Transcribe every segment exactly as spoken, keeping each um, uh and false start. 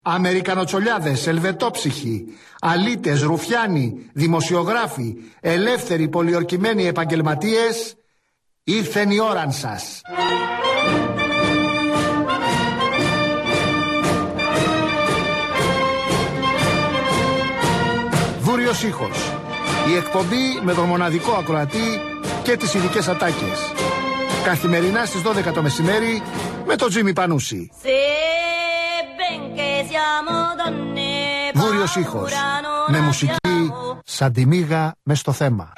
Αμερικανοτσολιάδες, ελβετόψυχοι, αλήτες, ρουφιάνοι, δημοσιογράφοι, ελεύθεροι πολιορκημένοι επαγγελματίες, ήρθεν η ώραν σας. Βούριος ήχος. Η εκπομπή με τον μοναδικό ακροατή και τις ειδικές ατάκες. Καθημερινά στις δώδεκα το μεσημέρι με τον Τζίμι Πανούση. Βούριος ήχος. Με μουσική σαν τη μύγα μες στο θέμα.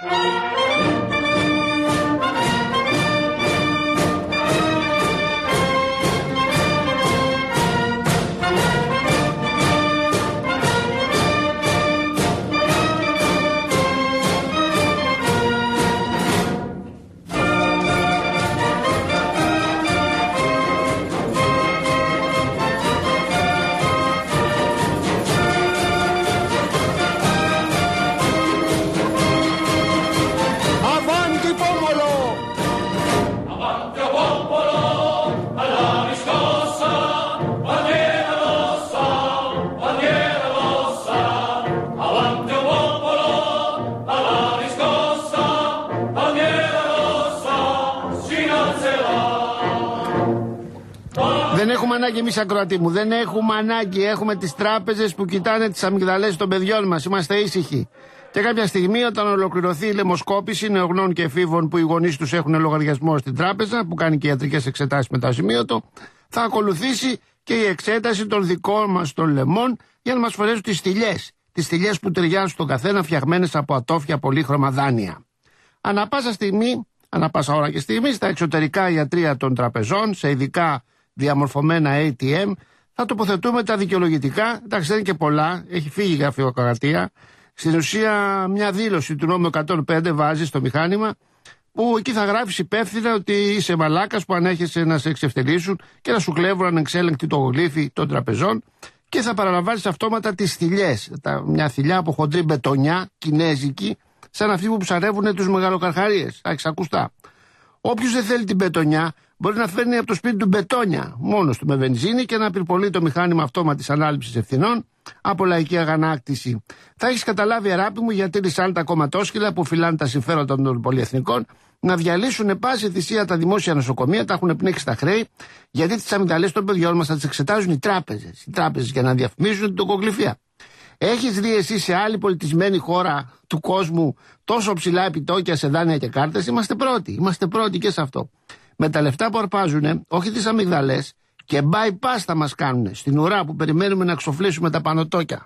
Δεν έχουμε ανάγκη εμείς, ακροατή μου, δεν έχουμε ανάγκη. Έχουμε τις τράπεζες που κοιτάνε τις αμυγδαλές των παιδιών μας. Είμαστε ήσυχοι. Και κάποια στιγμή, όταν ολοκληρωθεί η λαιμοσκόπηση νεογνών και εφήβων που οι γονείς τους έχουν λογαριασμό στην τράπεζα, που κάνει και ιατρικές εξετάσεις με το ασημείωτο, θα ακολουθήσει και η εξέταση των δικών μας των λαιμών για να μας φορέσουν τις στυλιές. Τις στυλιές που ταιριάζουν στον καθένα, φτιαγμένες από ατόφια πολύχρωμα δάνεια. Ανά πάσα στιγμή, ανά πάσα ώρα και στιγμή, στα εξωτερικά ιατρεία των τραπεζών, σε ειδικά διαμορφωμένα έι τι εμ, θα τοποθετούμε τα δικαιολογητικά. Εντάξει, δεν είναι και πολλά, έχει φύγει η γραφειοκρατία. Στην ουσία, μια δήλωση του νόμου εκατόν πέντε βάζει στο μηχάνημα, που εκεί θα γράφεις υπεύθυνα ότι είσαι μαλάκας που ανέχεσαι να σε εξευτελίσουν και να σου κλέβουν ανεξέλεγκτη το γλύφι των τραπεζών, και θα παραλαμβάνεις αυτόματα τις θηλιές. Μια θηλιά από χοντρή μπετονιά, κινέζικη, σαν αυτοί που ψαρεύουν τους μεγαλοκαρχαρίες. Θα έχεις ακουστά. Όποιος δεν θέλει την μπετονιά, μπορεί να φέρνει από το σπίτι του μπετόνια μόνος του με βενζίνη και να πυρπολεί το μηχάνημα αυτόματης ανάληψης ευθυνών από λαϊκή αγανάκτηση. Θα έχεις καταλάβει, αράπη μου, γιατί ρισάνε τα κομματόσκυλα που φυλάνε τα συμφέροντα των πολυεθνικών να διαλύσουν πάση θυσία τα δημόσια νοσοκομεία, τα έχουν πνίξει τα χρέη, γιατί τις αμυγδαλές των παιδιών μας θα τις εξετάζουν οι τράπεζες. Οι τράπεζες για να διαφημίζουν την τοκογλυφία. Έχεις δει εσύ σε άλλη πολιτισμένη χώρα του κόσμου τόσο ψηλά επιτόκια σε δάνεια και κάρτες? Είμαστε πρώτοι. Είμαστε πρώτοι και σε αυτό. Με τα λεφτά που αρπάζουνε, όχι τις αμυγδαλές, και bypass θα μας κάνουνε στην ουρά που περιμένουμε να ξοφλήσουμε τα πανωτόκια.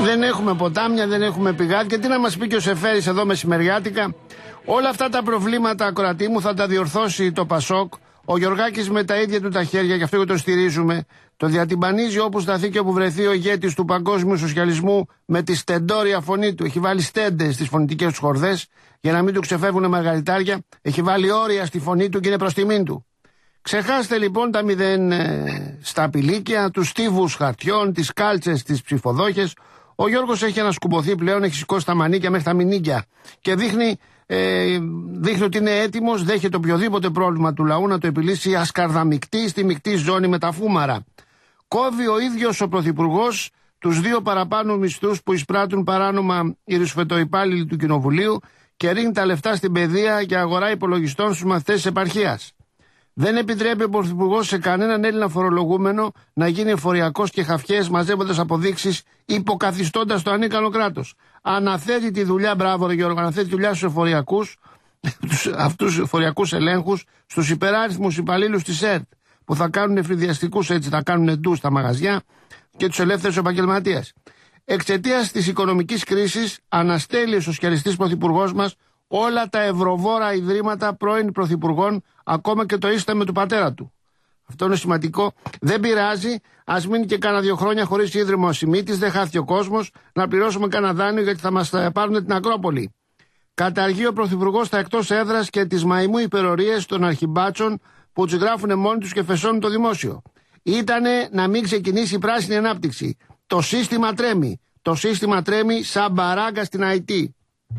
Δεν έχουμε ποτάμια, δεν έχουμε πηγάδια. Τι να μας πει και ο Σεφέρης εδώ μεσημεριάτικα. Όλα αυτά τα προβλήματα, ακροατή μου, θα τα διορθώσει το Πασόκ. Ο Γιωργάκης με τα ίδια του τα χέρια, γι' αυτό και το στηρίζουμε. Το διατυμπανίζει όπου σταθεί και όπου βρεθεί ο ηγέτης του παγκόσμιου σοσιαλισμού με τη στεντόρια φωνή του. Έχει βάλει στέντες στις φωνητικές του χορδές για να μην του ξεφεύγουν μαργαριτάρια. Έχει βάλει όρια στη φωνή του και είναι προς τιμήν του. Ξεχάστε λοιπόν τα μηδέν ε, στα πηλίκια, τους στίβους χαρτιών, τις κάλτσες, τις ψηφοδόχες. Ο Γιώργος έχει ανασκουμποθεί πλέον, έχει σηκώσει τα μανίκια μέχρι τα μηνίκια και δείχνει, ε, δείχνει ότι είναι έτοιμος, δέχεται οποιοδήποτε πρόβλημα του λαού να το επιλύσει ασκαρδαμικτή στη μεικτή ζώνη με τα φούμαρα. Κόβει ο ίδιος ο Πρωθυπουργός τους δύο παραπάνω μισθούς που εισπράττουν παράνομα οι ρουσφετοϊπάλληλοι του Κοινοβουλίου και ρίχνει τα λεφτά στην παιδεία για αγορά υπολογιστών στους μαθητές της επαρχίας. Δεν επιτρέπει ο Πρωθυπουργός σε κανέναν Έλληνα φορολογούμενο να γίνει εφοριακός και χαφιές μαζεύοντας αποδείξεις, υποκαθιστώντας το ανίκανο κράτος. Αναθέτει τη δουλειά, μπράβο ρε Γιώργο, αναθέτει τη δουλειά στους εφοριακούς, αυτούς τους εφοριακούς ελέγχους, στους υπεράριθμους υπαλλήλους της ΕΡΤ, που θα κάνουν εφηδιαστικούς, έτσι θα κάνουν ντου στα μαγαζιά, και τους ελεύθερους επαγγελματίες. Εξαιτίας της οικονομικής κρίσης αναστέλει ο σοσιαλιστής πρωθυπουργός μας όλα τα ευρωβόρα ιδρύματα πρώην πρωθυπουργών, ακόμα και το ίσταμε του πατέρα του. Αυτό είναι σημαντικό. Δεν πειράζει, ας μείνει και κάνα δύο χρόνια χωρίς ίδρυμα ο Σιμίτης, δεν χάθηκε ο κόσμος, να πληρώσουμε κάνα δάνειο γιατί θα μας πάρουν την Ακρόπολη. Καταργεί ο πρωθυπουργός τα εκτός έδρας και τις μαϊμού υπερορίες των αρχιμπάτσων που τους γράφουν μόνοι τους και φεσώνουν το δημόσιο. Ήτανε να μην ξεκινήσει η πράσινη ανάπτυξη. Το σύστημα τρέμει. Το σύστημα τρέμει σαν μπαράγκα στην άι τι.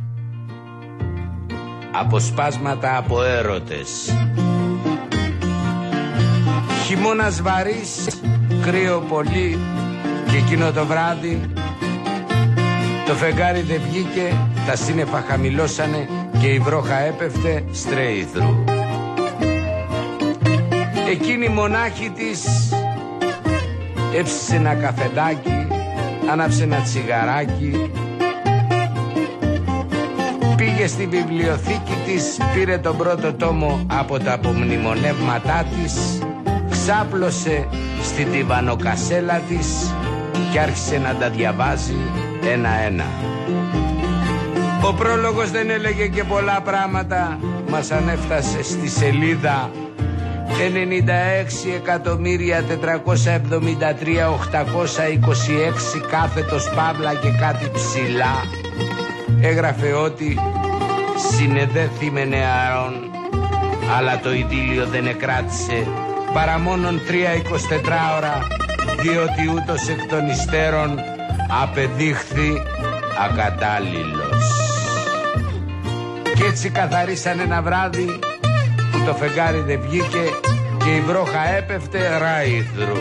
Αποσπάσματα από έρωτες. Χειμώνας βαρύς, κρύο πολύ και εκείνο το βράδυ το φεγγάρι δεν βγήκε, τα σύννεφα χαμηλώσανε και η βρόχα έπεφτε στρέιθρου. Εκείνη η μονάχη της έψησε ένα καφεδάκι, άναψε ένα τσιγαράκι, πήγε στη βιβλιοθήκη της, πήρε τον πρώτο τόμο από τα απομνημονεύματά της, ξάπλωσε στην τιβανοκασέλα της και άρχισε να τα διαβάζει ένα-ένα. Ο πρόλογος δεν έλεγε και πολλά πράγματα, μας ανέφτασε στη σελίδα ενενήντα έξι εκατομμύρια τετρακόσια εβδομήντα τρία χιλιάδες οκτακόσια είκοσι έξι κάθετος παύλα και κάτι ψηλά. Έγραφε ότι συνεδέθη νεαρών, αλλά το ειδήλιο δεν εκράτησε παρά μόνον τρία εικοσιτετράωρα, διότι ούτως εκ των υστέρων απεδείχθη ακατάλληλος. Κι έτσι καθαρίσαν ένα βράδυ που το φεγγάρι δεν βγήκε και η βρόχα έπεφτε ράιθρου.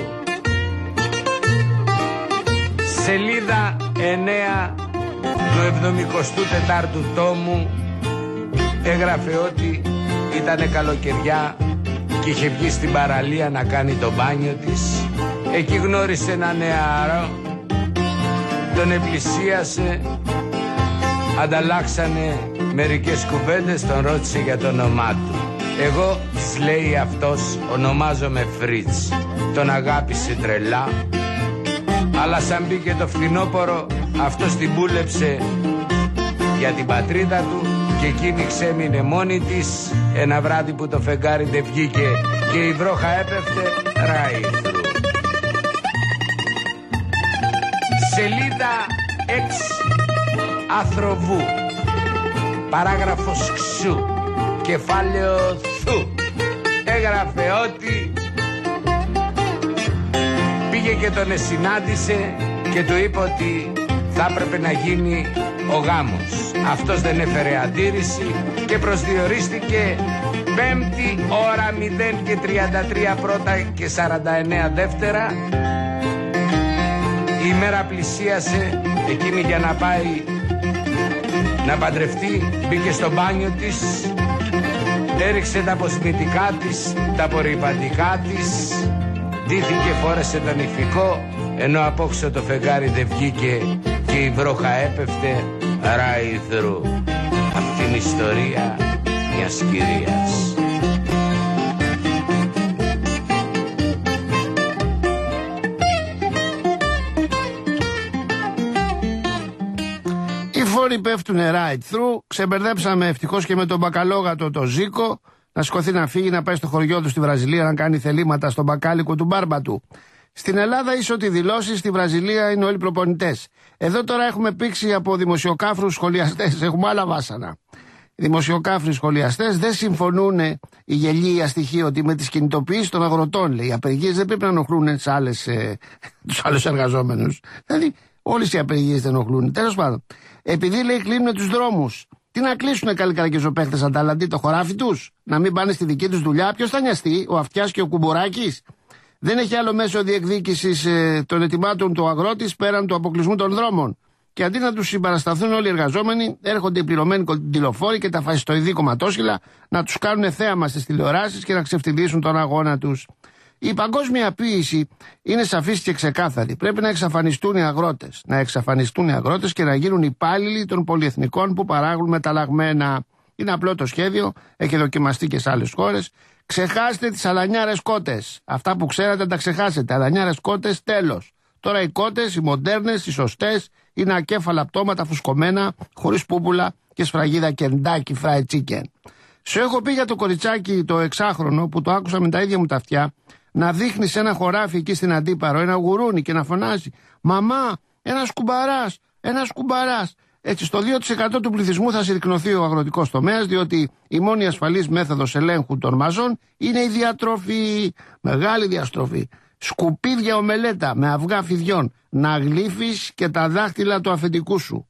Σελίδα εννέα του εβδομηκοστού τετάρτου τόμου έγραφε ότι ήτανε καλοκαιριά και είχε βγει στην παραλία να κάνει το μπάνιο της. Εκεί γνώρισε ένα νεαρό, τον επλησίασε, ανταλλάξανε μερικές κουβέντες, τον ρώτησε για το όνομά του. Εγώ, της λέει αυτός, ονομάζομαι Φρίτς. Τον αγάπησε τρελά, αλλά σαν μπήκε το φθινόπωρο, αυτός την πούλεψε για την πατρίδα του και εκείνη ξέμεινε μόνη της ένα βράδυ που το φεγγάρι δεν βγήκε και η βρόχα έπεφτε ράιθρου. Σελίδα έξι, Άθροβου, παράγραφος Ξου, κεφάλαιο Θου. Έγραφε ότι πήγε και τον συνάντησε και του είπε ότι θα έπρεπε να γίνει ο γάμος. Αυτός δεν έφερε αντίρρηση και προσδιορίστηκε πέμπτη ώρα μηδέν και τριάντα τρία πρώτα και σαράντα εννέα δεύτερα. Η ημέρα πλησίασε, εκείνη για να πάει να παντρευτεί μπήκε στο μπάνιο της, έριξε τα αποσμητικά της, τα απορριπαντικά της, ντύθηκε, φόρεσε τον ηφικό, ενώ απόξω το φεγγάρι δεν βγήκε και η βρόχα έπεφτε ράιθρου. Αυτή είναι η ιστορία μιας κυρίας. φόροι πέφτουνε right through. Ξεμπερδέψαμε ευτυχώς και με τον μπακαλόγατο το Ζήκο να σηκωθεί να φύγει, να πάει στο χωριό του στη Βραζιλία να κάνει θελήματα στον μπακάλικο του μπάρμπα του. Στην Ελλάδα είσαι ότι δηλώσεις, στη Βραζιλία είναι όλοι προπονητές. Εδώ τώρα έχουμε πήξει από δημοσιοκάφρους σχολιαστές, έχουμε άλλα βάσανα. Οι δημοσιοκάφροι σχολιαστές δεν συμφωνούν, οι γελοί αστοιχοί, ότι με τις κινητοποιήσεις των αγροτών, λέει, οι απεργίες δεν πρέπει να ενοχλούν ε, τους άλλους εργαζόμενους. Δηλαδή, όλες οι απεργίες δεν ενοχλούν. Τέλος πάντων, επειδή λέει κλείνουν τους δρόμους, τι να κλείσουνε καλοί καραγκιόζοπαίχτες ανταλλαντή το χωράφι τους, να μην πάνε στη δική τους δουλειά, ποιος θα νοιαστεί, ο Αυτιάς και ο Κουμποράκης. Δεν έχει άλλο μέσο διεκδίκησης ε, των ετοιμάτων του αγρότης πέραν του αποκλεισμού των δρόμων. Και αντί να τους συμπαρασταθούν όλοι οι εργαζόμενοι, έρχονται οι πληρωμένοι κοντιλοφόροι και τα φασιστοειδή κομματόσχυλα να τους κάνουν θέαμα στις τηλεοράσεις και να ξεφτυλίσουν τον αγώνα τους. Η παγκόσμιαποίηση είναι σαφής και ξεκάθαρη. Πρέπει να εξαφανιστούν οι αγρότες. Να εξαφανιστούν οι αγρότες και να γίνουν υπάλληλοι των πολυεθνικών που παράγουν μεταλλαγμένα. Είναι απλό το σχέδιο, έχει δοκιμαστεί και σε άλλες χώρες. Ξεχάστε τις αλανιάρες κότες. Αυτά που ξέρατε τα ξεχάσετε. Αλανιάρες κότες, τέλος. Τώρα οι κότες, οι μοντέρνες, οι σωστές, είναι ακέφαλα πτώματα φουσκωμένα, χωρίς πούπουλα και σφραγίδα Kentucky Fried Chicken. Σου έχω πει για το κοριτσάκι το εξάχρονο που το άκουσα με τα ίδια μου τα αυτιά να δείχνει σε ένα χωράφι εκεί στην Αντίπαρο ένα γουρούνι και να φωνάζει «Μαμά, ένας κουμπαράς, ένας κουμπαράς». Έτσι, στο δύο τοις εκατό του πληθυσμού θα συρρικνωθεί ο αγροτικός τομέας, διότι η μόνη ασφαλής μέθοδος ελέγχου των μαζών είναι η διατροφή. Μεγάλη διαστροφή. Σκουπίδια ομελέτα με αυγά φιδιών, να γλύφεις και τα δάχτυλα του αφεντικού σου.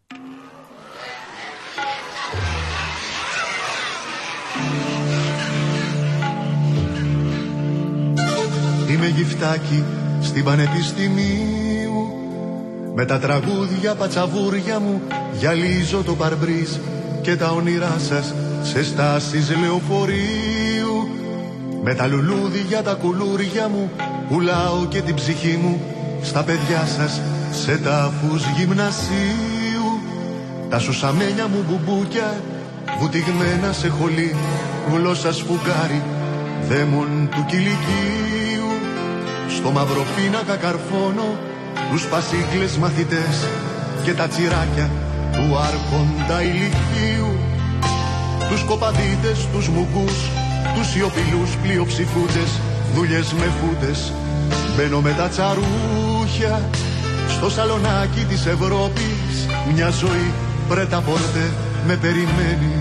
Είμαι γυφτάκι στην Πανεπιστημίου, με τα τραγούδια πατσαβούρια μου γυαλίζω το παρμπρίζ και τα όνειρά σας σε στάσεις λεωφορείου. Με τα λουλούδια τα κουλούρια μου πουλάω και την ψυχή μου στα παιδιά σας σε τάφους γυμνασίου. Τα σουσαμένια μου μπουμπούκια βουτυγμένα σε χολή, γλώσσα σφουγγάρι δαίμον του κηλικίου. Στο μαύρο πίνακα καρφώνω τους πασίγκλες μαθητές και τα τσιράκια του άρχοντα ηλικίου. Τους κοπαδίτες, τους μουγκούς, τους σιωπηλούς πλειοψηφούτες, δουλειές με φούτες. Μπαίνω με τα τσαρούχια στο σαλονάκι της Ευρώπης. Μια ζωή πρέτα πόρτε με περιμένει.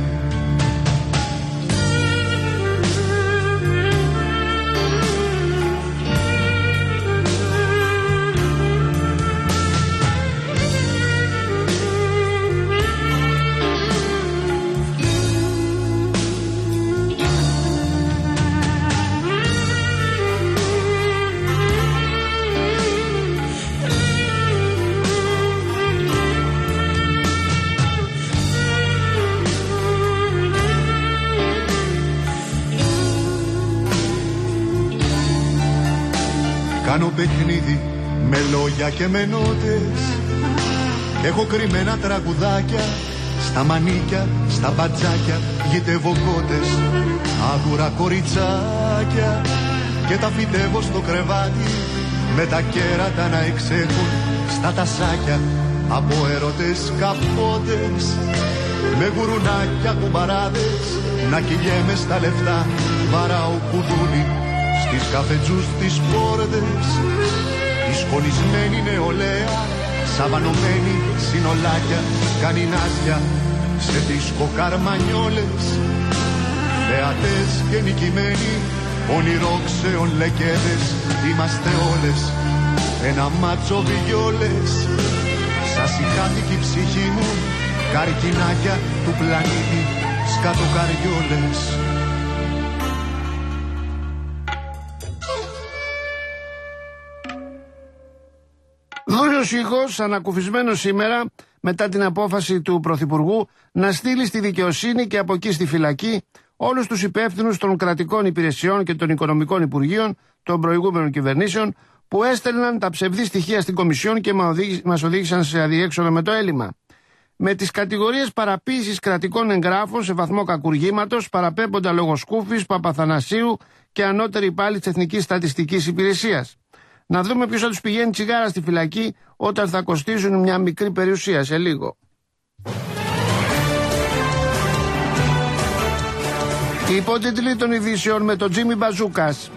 Κάνω παιχνίδι με λόγια και με νότες. Έχω κρυμμένα τραγουδάκια στα μανίκια, στα μπατζάκια. Γητεύω κότες, άκουρα κοριτσάκια και τα φυτεύω στο κρεβάτι με τα κέρατα να εξέχουν στα τασάκια από έρωτες καπότες. Με γουρουνάκια κουμπαράδες να κυλιέμαι στα λεφτά. Βαράω κουδούνι στις καφετζούς τις πόρδες. Η σκονισμένη νεολαία, σαβανωμένη συνολάκια, κάνει νάσια σε δίσκο καρμανιόλες. Θεατές και νικημένοι, ονειρόξεων λεκέδες, είμαστε όλες ένα μάτσο βιολές. Σας η ψυχή μου, καρκινάκια του πλανήτη, σκατοκαριόλες. Δούριος ήχος, ανακουφισμένος σήμερα μετά την απόφαση του Πρωθυπουργού να στείλει στη δικαιοσύνη και από εκεί στη φυλακή όλους τους υπεύθυνους των κρατικών υπηρεσιών και των οικονομικών υπουργείων των προηγούμενων κυβερνήσεων που έστελναν τα ψευδή στοιχεία στην Κομισιόν και μας οδήγησαν σε αδιέξοδο με το έλλειμμα. Με τις κατηγορίες παραποίησης κρατικών εγγράφων σε βαθμό κακουργήματος παραπέμποντα λόγω Σκούφης, Παπαθανασίου και ανώτεροι υπάλληλοι της Εθνικής Στατιστικής Υπηρεσίας. Να δούμε ποιος θα τους πηγαίνει τσιγάρα στη φυλακή όταν θα κοστίζουν μια μικρή περιουσία σε λίγο. Οι υπότιτλοι των ειδήσεων με τον Τζίμι Μπαζούκας.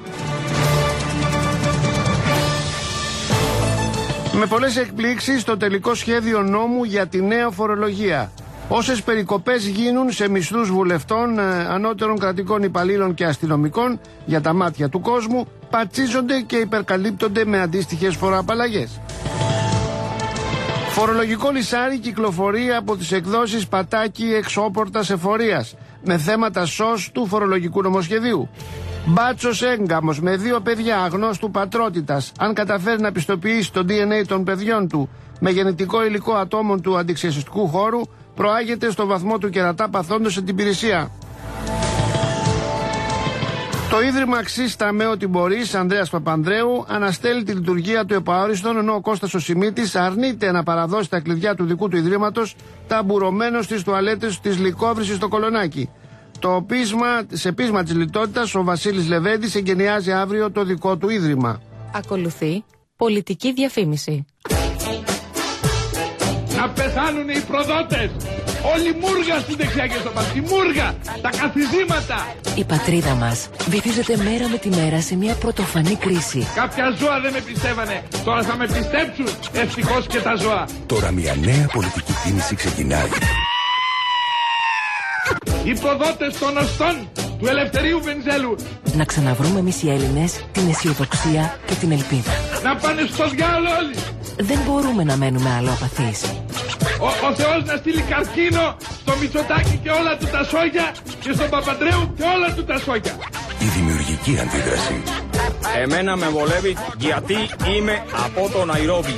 Με πολλές εκπλήξεις στο τελικό σχέδιο νόμου για τη νέα φορολογία. Όσες περικοπές γίνουν σε μισθούς βουλευτών, ανώτερων κρατικών υπαλλήλων και αστυνομικών για τα μάτια του κόσμου, πατσίζονται και υπερκαλύπτονται με αντίστοιχες φοροαπαλλαγές. Φορολογικό λυσάρι κυκλοφορεί από τις εκδόσεις Πατάκη Εξώπορτας Εφορίας με θέματα σως του φορολογικού νομοσχεδίου. Μπάτσος έγκαμος με δύο παιδιά αγνώστου πατρότητας, αν καταφέρει να πιστοποιήσει το ντι εν έι των παιδιών του με γενετικό υλικό ατόμων του αντιξιαστικού χώρου, προάγεται στο βαθμό του κερατά παθόντος σε την υπηρεσία. Το Ίδρυμα Αξίστα με ό,τι μπορείς, Ανδρέας Παπανδρέου, αναστέλει τη λειτουργία του επαόριστον, ενώ ο Κώστας ο Σιμίτης αρνείται να παραδώσει τα κλειδιά του δικού του ιδρύματος ταμπουρωμένο στις τουαλέτες της Λυκόβρησης στο Κολονάκι. Το πείσμα, σε πείσμα της λιτότητας, ο Βασίλης Λεβέντης εγκαινιάζει αύριο το δικό του ίδρυμα. Ακολουθεί πολιτική διαφήμιση. Να πεθάνουν οι προδότες! Όλη μούργα στην δεξιά και στο παντή. Μούργα! Τα καθιζήματα! Η πατρίδα μας βυθίζεται μέρα με τη μέρα σε μια πρωτοφανή κρίση. Κάποια ζώα δεν με πιστεύανε. Τώρα θα με πιστέψουν. Ευτυχώς και τα ζώα. Τώρα μια νέα πολιτική κίνηση ξεκινάει. Οι προδότες των οστών του Ελευθερίου Βενιζέλου. Να ξαναβρούμε εμείς οι Έλληνες την αισιοδοξία και την ελπίδα. Να πάνε στο διάολο όλοι. Δεν μπορούμε να μένουμε άλλο απαθείς. Ο, ο Θεός να στείλει καρκίνο στο Μητσοτάκη και όλα του τα σόγια και στον Παπαντρέου και όλα του τα σόγια. Η δημιουργική αντίδραση. Εμένα με βολεύει γιατί είμαι από το Ναϊρόμπι.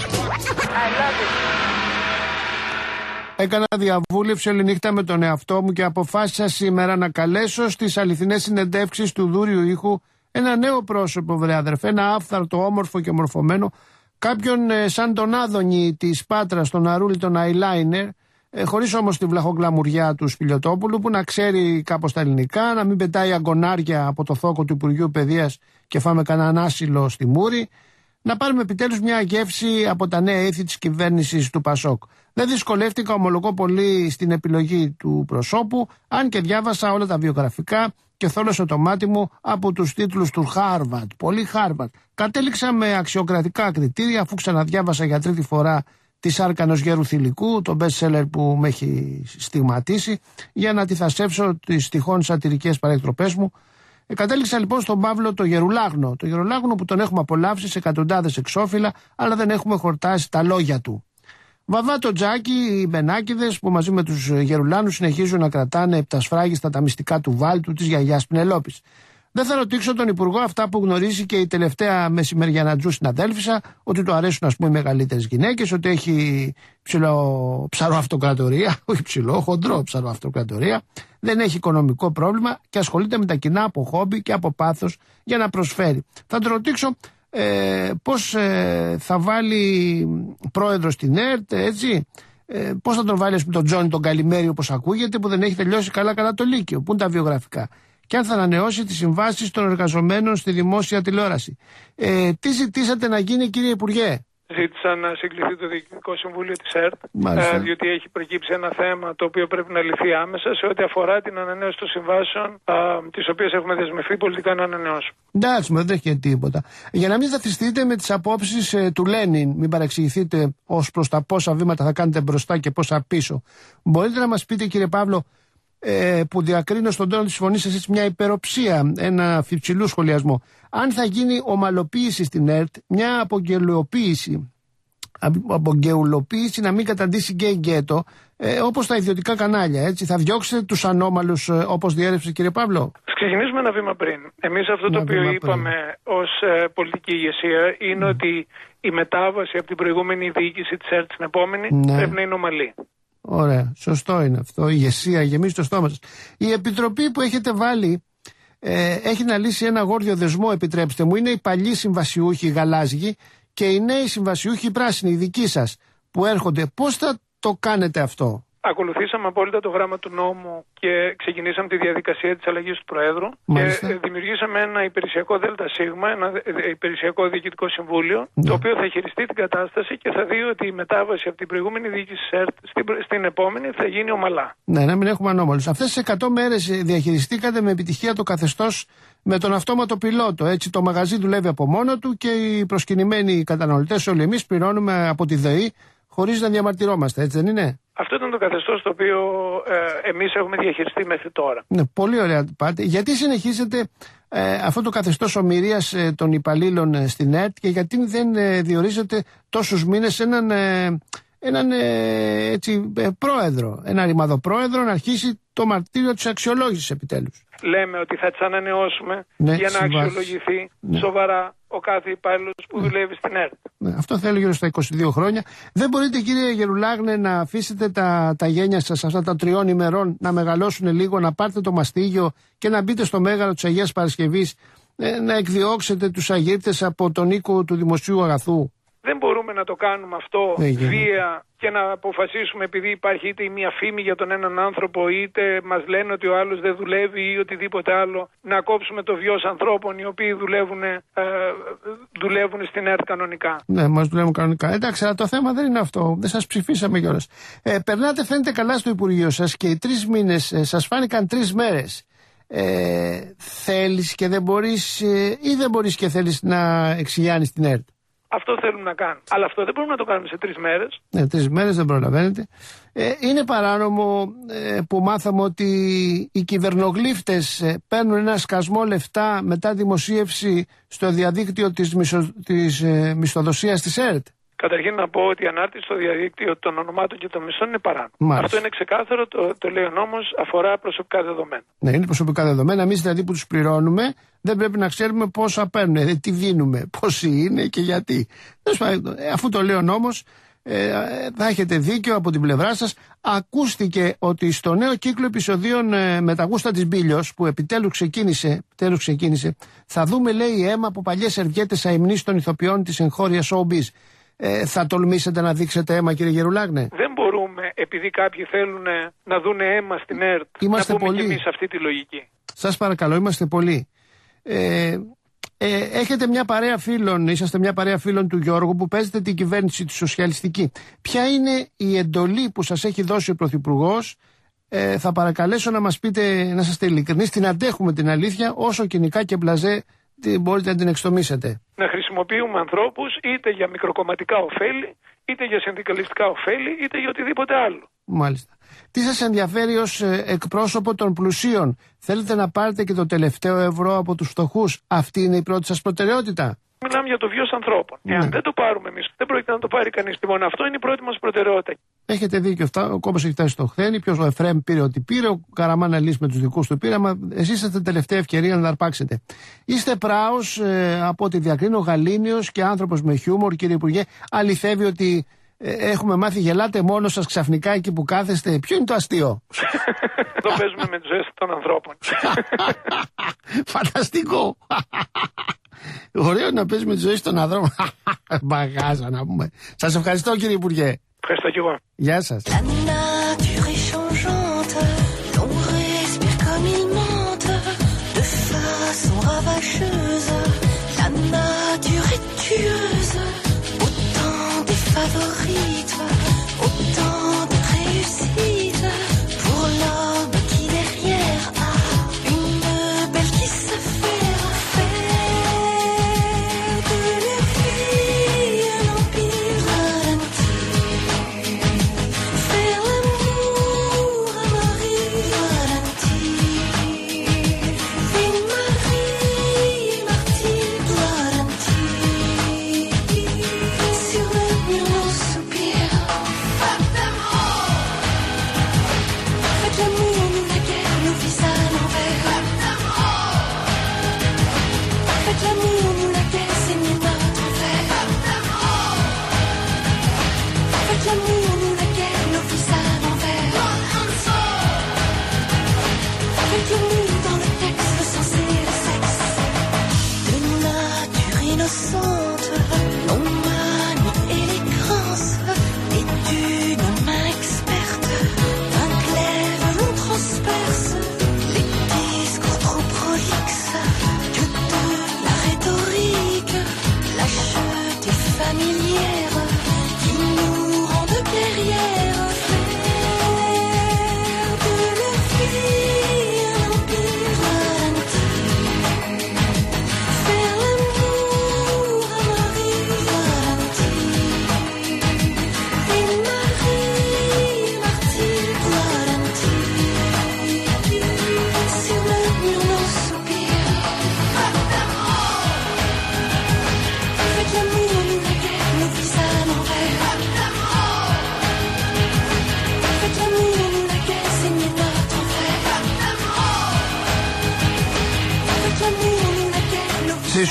Έκανα διαβούλευση όλη νύχτα με τον εαυτό μου και αποφάσισα σήμερα να καλέσω στις αληθινές συνεντεύξεις του Δούριου Ήχου ένα νέο πρόσωπο, βρε αδερφέ, ένα άφθαρτο, όμορφο και μορφωμένο, κάποιον ε, σαν τον Άδωνη της Πάτρας, τον Αρούλη, τον Eyeliner, ε, χωρίς όμως τη βλαχογκλαμουριά του Σπηλιοτόπουλου, που να ξέρει κάπως τα ελληνικά, να μην πετάει αγκονάρια από το θόκο του Υπουργείου Παιδείας και φάμε κανέναν άσυλο στη Μούρη. Να πάρουμε επιτέλους μια γεύση από τα νέα ήθη της κυβέρνησης του Πασόκ. Δεν δυσκολεύτηκα, ομολογώ, πολύ στην επιλογή του προσώπου, αν και διάβασα όλα τα βιογραφικά και θόλωσε το μάτι μου από τους τίτλους του Χάρβαρντ. Πολύ Χάρβαρντ. Κατέληξα με αξιοκρατικά κριτήρια, αφού ξαναδιάβασα για τρίτη φορά τη Σάρκανος Γέρου Θηλυκού, το best seller που με έχει στιγματίσει, για να αντιθασέψω τις τυχόν σατυρικές παρεκτροπές μου. Ε, κατέληξα λοιπόν στον Παύλο το Γερουλάγνο. Το Γερουλάγνο που τον έχουμε απολαύσει σε εκατοντάδες εξώφυλλα, αλλά δεν έχουμε χορτάσει τα λόγια του. Βαβά το Τζάκι, οι Μπενάκηδες που μαζί με τους Γερουλάνους συνεχίζουν να κρατάνε επτασφράγιστα τα μυστικά του βάλτου της γιαγιάς Πινελόπης. Δεν θα ρωτήσω τον Υπουργό αυτά που γνωρίζει και η τελευταία μεσημεριανατζού συναδέλφισσα, ότι του αρέσουν, ας πούμε, οι μεγαλύτερες γυναίκες, ότι έχει ψηλό ψαροαυτοκρατορία, όχι ψηλό, χοντρό ψαροαυτοκρατορία, δεν έχει οικονομικό πρόβλημα και ασχολείται με τα κοινά από χόμπι και από πάθος για να προσφέρει. Θα τον ρωτήσω ε, πώς ε, θα βάλει πρόεδρο στην ΕΡΤ, έτσι. Ε, πώς θα τον βάλει, ας πούμε, τον Τζόνι τον Καλημέρι, όπως ακούγεται, που δεν έχει τελειώσει καλά καλά το Λύκειο. Πού είναι τα βιογραφικά. Και αν θα ανανεώσει τις συμβάσεις των εργαζομένων στη δημόσια τηλεόραση. Ε, τι ζητήσατε να γίνει, κύριε Υπουργέ? Ζήτησα να συγκληθεί το Διοικητικό Συμβούλιο της ΕΡΤ, ε, διότι έχει προκύψει ένα θέμα το οποίο πρέπει να λυθεί άμεσα σε ό,τι αφορά την ανανέωση των συμβάσεων, τις οποίες έχουμε δεσμευτεί πολιτικά να ανανεώσουμε. Εντάξει, δεν έχει τίποτα. Για να μην σταθιστείτε με τις απόψεις ε, του Λένιν, μην παρεξηγηθείτε ως προς τα πόσα βήματα θα κάνετε μπροστά και πόσα πίσω. Μπορείτε να μας πείτε, κύριε Παύλο, ε, που διακρίνω στον τόνο της φωνής σας μια υπεροψία, ένα φιψηλού σχολιασμό, αν θα γίνει ομαλοποίηση στην ΕΡΤ, μια απογγελοποίηση, απογγελοποίηση να μην καταντήσει γκέι γκέτο, ε, όπως τα ιδιωτικά κανάλια, έτσι, θα διώξετε τους ανώμαλους ε, όπως διέρευσε, κύριε Παύλο? Ξεκινήσουμε ένα βήμα πριν. Εμείς αυτό το οποίο είπαμε ως ε, πολιτική ηγεσία είναι mm. ότι η μετάβαση από την προηγούμενη διοίκηση της ΕΡΤ στην επόμενη ναι. πρέπει να είναι ομαλή. Ωραία, σωστό είναι αυτό. Η ηγεσία γεμίζει το στόμα σας. Η επιτροπή που έχετε βάλει ε, έχει να λύσει ένα γόρδιο δεσμό, επιτρέψτε μου. Είναι οι παλιοί συμβασιούχοι, οι γαλάζιοι, και οι νέοι συμβασιούχοι, οι πράσινοι, οι δικοί σας, που έρχονται. Πώς θα το κάνετε αυτό? ακολουθήσαμε απόλυτα το γράμμα του νόμου και ξεκινήσαμε τη διαδικασία της αλλαγής του Προέδρου. Μάλιστα. Και δημιουργήσαμε ένα υπηρεσιακό ΔΣ, ένα υπηρεσιακό διοικητικό συμβούλιο, ναι. το οποίο θα χειριστεί την κατάσταση και θα δει ότι η μετάβαση από την προηγούμενη διοίκηση της ΕΡΤ στην, στην επόμενη θα γίνει ομαλά. Ναι, να μην έχουμε ανώμαλους. Αυτές τις εκατό μέρες διαχειριστήκατε με επιτυχία το καθεστώς με τον αυτόματο πιλότο. Έτσι το μαγαζί δουλεύει από μόνο του και οι προσκυνημένοι καταναλωτές, όλοι εμείς, πληρώνουμε από τη ΔΕΗ χωρίς να διαμαρτυρόμαστε, έτσι δεν είναι? Αυτό ήταν το καθεστώς το οποίο ε, εμείς έχουμε διαχειριστεί μέχρι τώρα. Ναι, πολύ ωραία πάτε. Γιατί συνεχίζετε ε, αυτό το καθεστώς ομηρίας ε, των υπαλλήλων ε, στην ΕΡΤ και γιατί δεν ε, διορίζετε τόσους μήνες έναν, ε, έναν ε, έτσι, ε, πρόεδρο, ένα ρημαδοπρόεδρο να αρχίσει το μαρτύριο της αξιολόγησης επιτέλους? Λέμε ότι θα τις ανανεώσουμε, ναι, για να συμβάσεις. αξιολογηθεί, ναι, σοβαρά ο κάθε υπάλληλος που, ναι, δουλεύει στην ΕΡΤ. Ναι, αυτό θέλω γύρω στα είκοσι δύο χρόνια. Δεν μπορείτε, κύριε Γερουλάγνε, να αφήσετε τα, τα γένια σας αυτά τα τριών ημερών να μεγαλώσουν λίγο, να πάρετε το μαστίγιο και να μπείτε στο μέγαρο της Αγίας Παρασκευής, ε, να εκδιώξετε τους αγύρτες από τον οίκο του δημοσίου αγαθού? Δεν μπορούμε να το κάνουμε αυτό βία και να αποφασίσουμε επειδή υπάρχει είτε μία φήμη για τον έναν άνθρωπο, είτε μας λένε ότι ο άλλος δεν δουλεύει ή οτιδήποτε άλλο, να κόψουμε το βιος ανθρώπων οι οποίοι δουλεύουν, ε, δουλεύουν στην ΕΡΤ κανονικά. Ναι, μας δουλεύουν κανονικά. Εντάξει, αλλά το θέμα δεν είναι αυτό. Δεν σας ψηφίσαμε κιόλας. Ε, περνάτε, φαίνεται, καλά στο Υπουργείο σας και οι τρεις μήνες ε, σας φάνηκαν τρεις μέρες. Ε, θέλεις και δεν μπορείς ε, ή δεν μπορείς και θέλεις να εξηγιάνεις την ΕΡΤ? Αυτό θέλουμε να κάνουμε. Αλλά αυτό δεν μπορούμε να το κάνουμε σε τρεις μέρες. Ναι, τρεις μέρες δεν προλαβαίνετε. Ε, είναι παράνομο ε, που μάθαμε ότι οι κυβερνογλύφτες ε, παίρνουν ένα σκασμό λεφτά μετά δημοσίευση στο διαδίκτυο της, μισο, της ε, μισθοδοσίας της ΕΡΤ. Καταρχήν να πω ότι η ανάρτηση στο διαδίκτυο των ονομάτων και των μισθών είναι παράνομο. Μάλιστα. Αυτό είναι ξεκάθαρο, το, το λέει ο νόμος, αφορά προσωπικά δεδομένα. Ναι, είναι προσωπικά δεδομένα. Εμείς δηλαδή που τους πληρώνουμε δεν πρέπει να ξέρουμε πόσα παίρνουν, ε, τι δίνουμε, πόσοι είναι και γιατί. Ε, αφού το λέει ο νόμος, ε, θα έχετε δίκιο από την πλευρά σας. Ακούστηκε ότι στο νέο κύκλο επεισοδίων ε, με τα γούστα της Μπίλιος, που επιτέλους ξεκίνησε, επιτέλους ξεκίνησε, θα δούμε, λέει, αίμα από παλιές σερβιέτες αημνής των ηθοποιών της εγχώριας showbiz. Ε, θα τολμήσετε να δείξετε αίμα, κύριε Γερουλάγνε? Δεν μπορούμε, επειδή κάποιοι θέλουν να δουν αίμα στην ΕΡΤ, είμαστε να πούμε πολλοί. και εμείς αυτή τη λογική. Σας παρακαλώ, είμαστε πολλοί. Ε, ε, έχετε μια παρέα φίλων, είσαστε μια παρέα φίλων του Γιώργου που παίζετε την κυβέρνηση τη σοσιαλιστική. Ποια είναι η εντολή που σας έχει δώσει ο Πρωθυπουργός? Ε, θα παρακαλέσω να μας πείτε, να είστε ειλικρινείς, την αντέχουμε την αλήθεια, όσο κοινικά και μπλαζέ μπορείτε να την εξτομίσετε. Να χρησιμοποιούμε ανθρώπους είτε για μικροκομματικά ωφέλη, είτε για συνδικαλιστικά ωφέλη, είτε για οτιδήποτε άλλο. Μάλιστα. Τι σας ενδιαφέρει ως ε, εκπρόσωπο των πλουσίων? Θέλετε να πάρετε και το τελευταίο ευρώ από τους φτωχούς? Αυτή είναι η πρώτη σας προτεραιότητα? Μιλάμε για το βιος ανθρώπων. Ναι. Εάν δεν το πάρουμε εμείς, δεν πρόκειται να το πάρει κανείς. Λοιπόν, αυτό είναι η πρώτη μας προτεραιότητα. Έχετε δίκιο αυτά. Ο κόμμα έχει φτάσει στο χθένι. Ποιος, ο Εφραίμ πήρε ό,τι πήρε. Ο Καραμάνα λύσει με τους δικούς του πήρε. Μα εσείς είστε τελευταία ευκαιρία να αρπάξετε. Είστε πράος, ε, από ό,τι διακρίνω, γαλήνιος και άνθρωπος με χιούμορ, κύριε Υπουργέ. Αληθεύει ότι ε, έχουμε μάθει, γελάτε μόνο σας ξαφνικά εκεί που κάθεστε? Ποιο είναι το αστείο? Το παίζουμε με τις ζωές των ανθρώπων. Φανταστικό. Ωραίο να παίζουμε τη ζωή των ανθρώπων. Μπαγάζα να πούμε. Σας ευχαριστώ, κύριε Υπουργέ. Ευχαριστώ και εγώ. Γεια σας. Sur le mur, on soupire.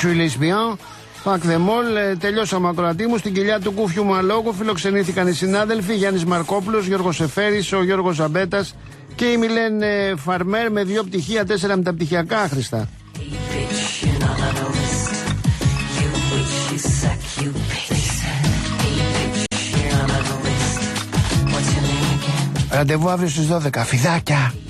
suis lesbien. Fuck them all. Τελειώσαμε ακροατή μου. Στην κοιλιά του Κούφιου μου αλόγου φιλοξενήθηκαν οι συνάδελφοι Γιάννης Μαρκόπουλος, Γιώργος Εφέρης, ο Γιώργος Ζαμπέτας και η Μιλέν Φαρμέρ με δύο πτυχία, τέσσερα μεταπτυχιακά άχρηστα. Ραντεβού αύριο στις δώδεκα. Φιδάκια!